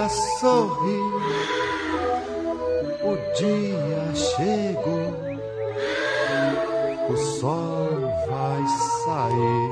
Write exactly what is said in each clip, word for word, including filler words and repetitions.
a sorrir. O dia chegou, o sol vai sair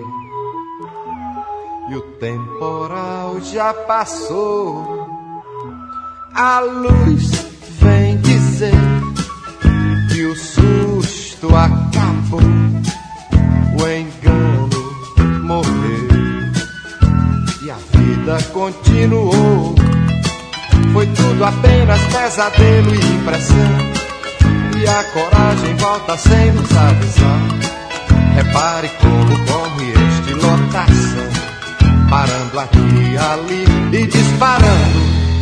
e o temporal já passou. A luz vem dizer que o susto acabou, o engano morreu e a vida continuou. Foi tudo apenas pesadelo e impressão, e a coragem volta sem nos avisar. Repare como corre este lotação, parando aqui e ali e disparando.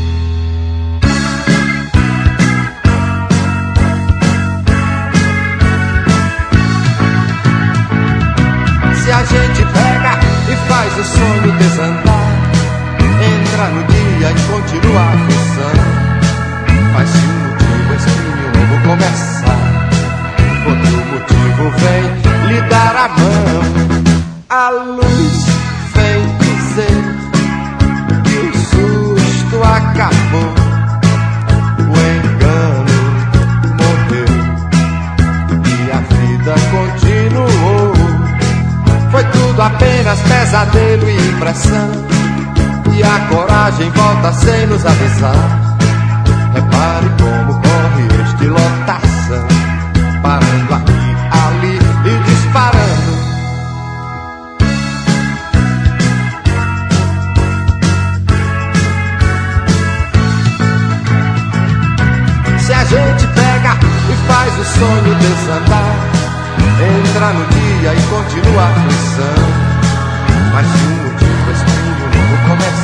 Se a gente pega e faz o sonho desandar, entra no dia e continua a função. Faz-se um motivo, espinho novo começar, outro motivo vem lhe dar a mão. A luz vem dizer que o susto acabou, o engano morreu e a vida continuou. Foi tudo apenas pesadelo e impressão, e a coragem volta sem nos avisar. Repare como corre este lotação, parando aqui, ali e disparando. Se a gente pega e faz o sonho desandar, entra no dia e continua a função. Mas se um motivo, espinho novo começa,